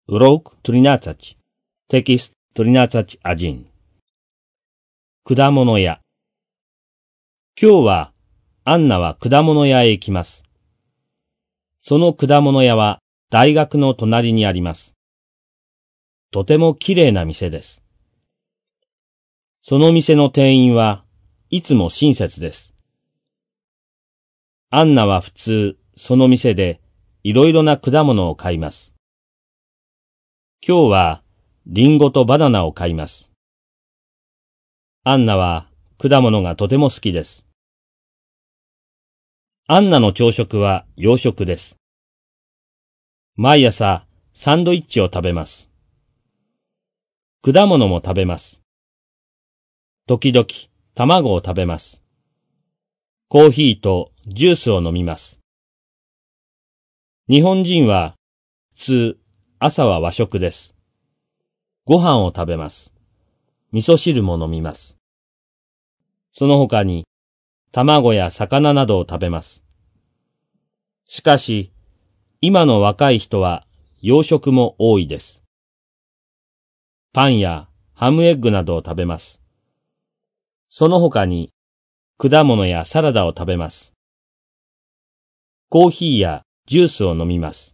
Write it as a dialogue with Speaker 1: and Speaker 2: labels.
Speaker 1: Urok 13, tekst 13-1. 果物屋。今日は、アンナは果物屋へ行きます。その果物屋は大学の隣にあります。とてもきれいな店です。その店の店員はいつも親切です。アンナは普通、その店でいろいろな果物を買います。今日はリンゴとバナナを買います。アンナは果物がとても好きです。アンナの朝食は洋食です。毎朝サンドイッチを食べます。果物も食べます。時々卵を食べます。コーヒーとジュースを飲みます。日本人は普通朝は和食です。ご飯を食べます。味噌汁も飲みます。その他に卵や魚などを食べます。しかし、今の若い人は洋食も多いです。パンやハムエッグなどを食べます。その他に果物やサラダを食べます。コーヒーやジュースを飲みます。